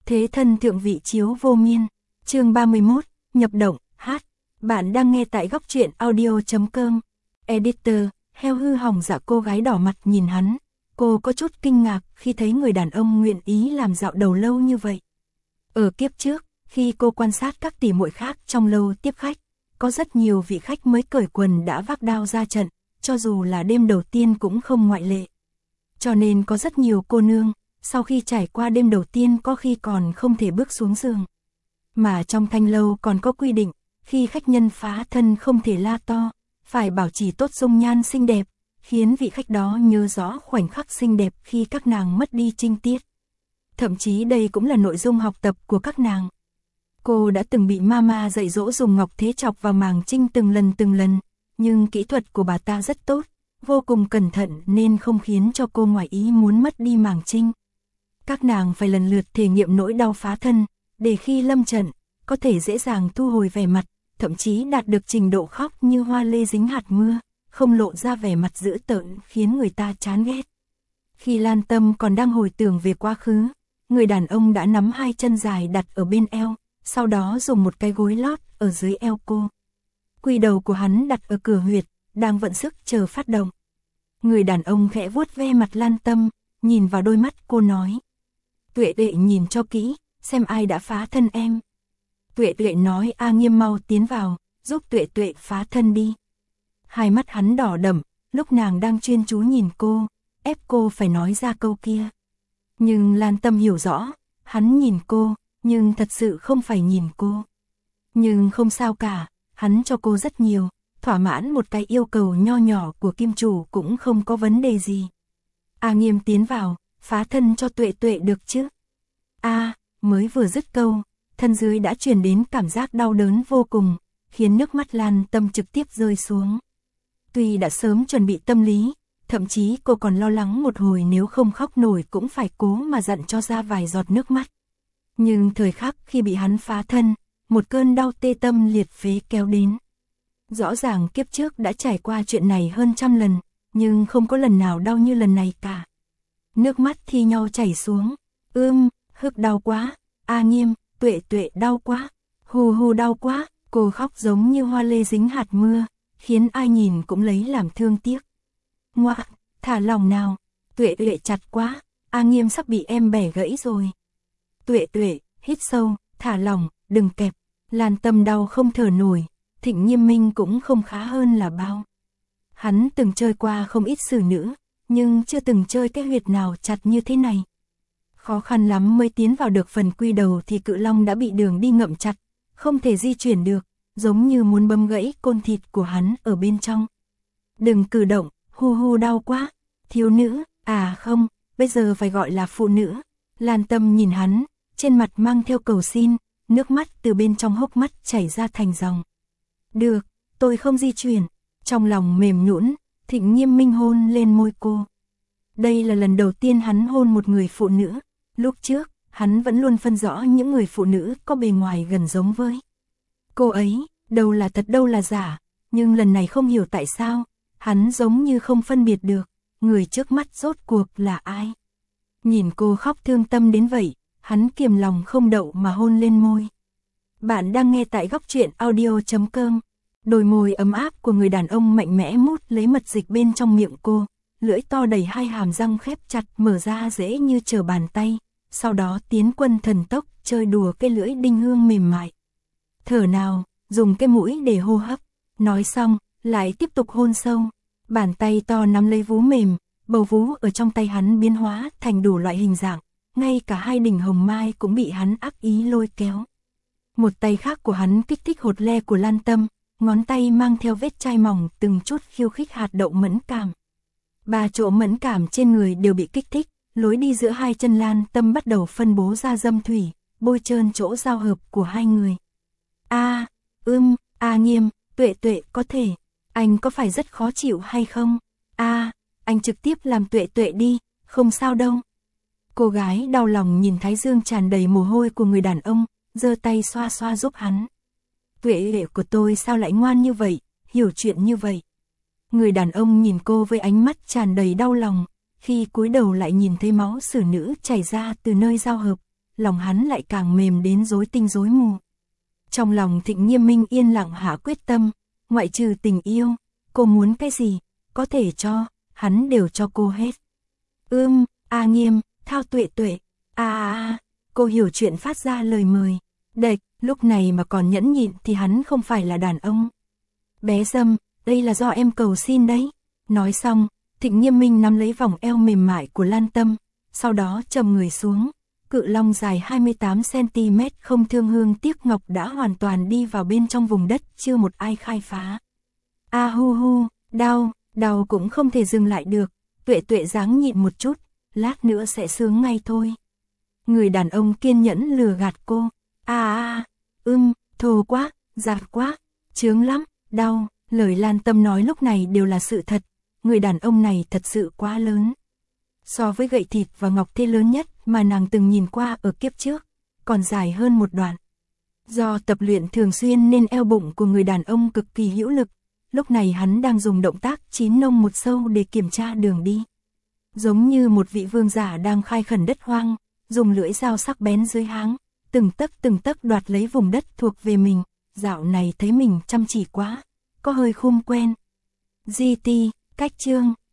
Thế thân thượng vị chiếu vô miên. Chương 31, nhập động, hát. Bạn đang nghe tại góc truyện audio.com. Editor, heo hư hỏng dạ. Cô gái đỏ mặt nhìn hắn. Cô có chút kinh ngạc khi thấy người đàn ông nguyện ý làm dạo đầu lâu như vậy. Ở kiếp trước, khi cô quan sát các tỷ muội khác trong lâu tiếp khách, có rất nhiều vị khách mới cởi quần đã vác đao ra trận, cho dù là đêm đầu tiên cũng không ngoại lệ. Cho nên có rất nhiều cô nương, sau khi trải qua đêm đầu tiên có khi còn không thể bước xuống giường. Mà trong thanh lâu còn có quy định, khi khách nhân phá thân không thể la to, phải bảo trì tốt dung nhan xinh đẹp, khiến vị khách đó nhớ rõ khoảnh khắc xinh đẹp khi các nàng mất đi trinh tiết. Thậm chí đây cũng là nội dung học tập của các nàng. Cô đã từng bị mama dạy dỗ dùng ngọc thế chọc vào màng trinh từng lần, nhưng kỹ thuật của bà ta rất tốt, vô cùng cẩn thận nên không khiến cho cô ngoài ý muốn mất đi màng trinh. Các nàng phải lần lượt thể nghiệm nỗi đau phá thân, để khi lâm trận, có thể dễ dàng thu hồi vẻ mặt, thậm chí đạt được trình độ khóc như hoa lê dính hạt mưa, không lộ ra vẻ mặt dữ tợn khiến người ta chán ghét. Khi Lan Tâm còn đang hồi tưởng về quá khứ, người đàn ông đã nắm hai chân dài đặt ở bên eo, sau đó dùng một cái gối lót ở dưới eo cô. Quỳ đầu của hắn đặt ở cửa huyệt, đang vận sức chờ phát động. Người đàn ông khẽ vuốt ve mặt Lan Tâm, nhìn vào đôi mắt cô nói. Tuệ Tuệ nhìn cho kỹ, xem ai đã phá thân em. Tuệ Tuệ nói A Nghiêm mau tiến vào, giúp Tuệ Tuệ phá thân đi. Hai mắt hắn đỏ đậm, lúc nàng đang chuyên chú nhìn cô, ép cô phải nói ra câu kia. Nhưng Lan Tâm hiểu rõ, hắn nhìn cô, nhưng thật sự không phải nhìn cô. Nhưng không sao cả, hắn cho cô rất nhiều, thỏa mãn một cái yêu cầu nho nhỏ của kim chủ cũng không có vấn đề gì. A Nghiêm tiến vào, phá thân cho Tuệ Tuệ được chứ? Mới vừa dứt câu, thân dưới đã truyền đến cảm giác đau đớn vô cùng, khiến nước mắt Lan Tâm trực tiếp rơi xuống. Tuy đã sớm chuẩn bị tâm lý, thậm chí cô còn lo lắng một hồi nếu không khóc nổi cũng phải cố mà dặn cho ra vài giọt nước mắt. Nhưng thời khắc khi bị hắn phá thân, một cơn đau tê tâm liệt phế kéo đến. Rõ ràng kiếp trước đã trải qua chuyện này hơn 100 lần, nhưng không có lần nào đau như lần này cả. Nước mắt thi nhau chảy xuống. Hức đau quá. A Nghiêm, Tuệ Tuệ đau quá. Hù đau quá. Cô khóc giống như hoa lê dính hạt mưa, khiến ai nhìn cũng lấy làm thương tiếc. Ngoạ, thả lòng nào. Tuệ Tuệ chặt quá. A Nghiêm sắp bị em bẻ gãy rồi. Tuệ Tuệ, hít sâu, thả lòng, đừng kẹp. Lan Tâm đau không thở nổi, Thịnh Nghiêm Minh cũng không khá hơn là bao. Hắn từng chơi qua không ít xử nữ, nhưng chưa từng chơi cái huyệt nào chặt như thế này. Khó khăn lắm mới tiến vào được phần quy đầu thì cự long đã bị đường đi ngậm chặt, không thể di chuyển được, giống như muốn băm gãy côn thịt của hắn ở bên trong. Đừng cử động, hù đau quá. Thiếu nữ, không, bây giờ phải gọi là phụ nữ. Lan Tâm nhìn hắn, trên mặt mang theo cầu xin, nước mắt từ bên trong hốc mắt chảy ra thành dòng. Được, tôi không di chuyển. Trong lòng mềm nhũn, Thịnh Nghiêm Minh hôn lên môi cô. Đây là lần đầu tiên hắn hôn một người phụ nữ. Lúc trước, hắn vẫn luôn phân rõ những người phụ nữ có bề ngoài gần giống với cô ấy, đâu là thật đâu là giả. Nhưng lần này không hiểu tại sao, hắn giống như không phân biệt được, người trước mắt rốt cuộc là ai. Nhìn cô khóc thương tâm đến vậy, hắn kiềm lòng không đậu mà hôn lên môi. Bạn đang nghe tại góc truyện audio.com. Đôi môi ấm áp của người đàn ông mạnh mẽ mút lấy mật dịch bên trong miệng cô, lưỡi to đầy hai hàm răng khép chặt mở ra dễ như trở bàn tay, sau đó tiến quân thần tốc chơi đùa cái lưỡi đinh hương mềm mại. Thở nào, dùng cái mũi để hô hấp, nói xong, lại tiếp tục hôn sâu. Bàn tay to nắm lấy vú mềm, bầu vú ở trong tay hắn biến hóa thành đủ loại hình dạng, ngay cả hai đỉnh hồng mai cũng bị hắn ác ý lôi kéo. Một tay khác của hắn kích thích hột le của Lan Tâm, ngón tay mang theo vết chai mỏng từng chút khiêu khích hạt đậu mẫn cảm. 3 chỗ mẫn cảm trên người đều bị kích thích, lối đi giữa hai chân Lan Tâm bắt đầu phân bố ra dâm thủy, bôi trơn chỗ giao hợp của hai người. A Nghiêm, Tuệ Tuệ có thể, anh có phải rất khó chịu hay không? Anh trực tiếp làm Tuệ Tuệ đi, không sao đâu. Cô gái đau lòng nhìn thái dương tràn đầy mồ hôi của người đàn ông, giơ tay xoa xoa giúp hắn. Tuệ Tuệ của tôi sao lại ngoan như vậy, hiểu chuyện như vậy. Người đàn ông nhìn cô với ánh mắt tràn đầy đau lòng, khi cúi đầu lại nhìn thấy máu xử nữ chảy ra từ nơi giao hợp, lòng hắn lại càng mềm đến rối tinh rối mù. Trong lòng Thịnh Nghiêm Minh yên lặng hạ quyết tâm, ngoại trừ tình yêu, cô muốn cái gì, có thể cho, hắn đều cho cô hết. A Nghiêm, Thao Tuệ Tuệ, cô hiểu chuyện phát ra lời mời. Đệch, lúc này mà còn nhẫn nhịn thì hắn không phải là đàn ông. Bé Dâm, đây là do em cầu xin đấy. Nói xong, Thịnh Nghiêm Minh nắm lấy vòng eo mềm mại của Lan Tâm, sau đó trầm người xuống. Cự long dài 28cm không thương hương tiếc ngọc đã hoàn toàn đi vào bên trong vùng đất chưa một ai khai phá. Đau cũng không thể dừng lại được. Tuệ Tuệ ráng nhịn một chút, lát nữa sẽ sướng ngay thôi. Người đàn ông kiên nhẫn lừa gạt cô. Thô quá, giạt quá, chướng lắm, đau. Lời Lan Tâm nói lúc này đều là sự thật. Người đàn ông này thật sự quá lớn. So với gậy thịt và ngọc thê lớn nhất mà nàng từng nhìn qua ở kiếp trước, còn dài hơn một đoạn. Do tập luyện thường xuyên nên eo bụng của người đàn ông cực kỳ hữu lực. Lúc này hắn đang dùng động tác chín nông một sâu để kiểm tra đường đi. Giống như một vị vương giả đang khai khẩn đất hoang, dùng lưỡi dao sắc bén dưới háng, từng tấc đoạt lấy vùng đất thuộc về mình. Dạo này thấy mình chăm chỉ quá, có hơi khum quen. GT, cách chương.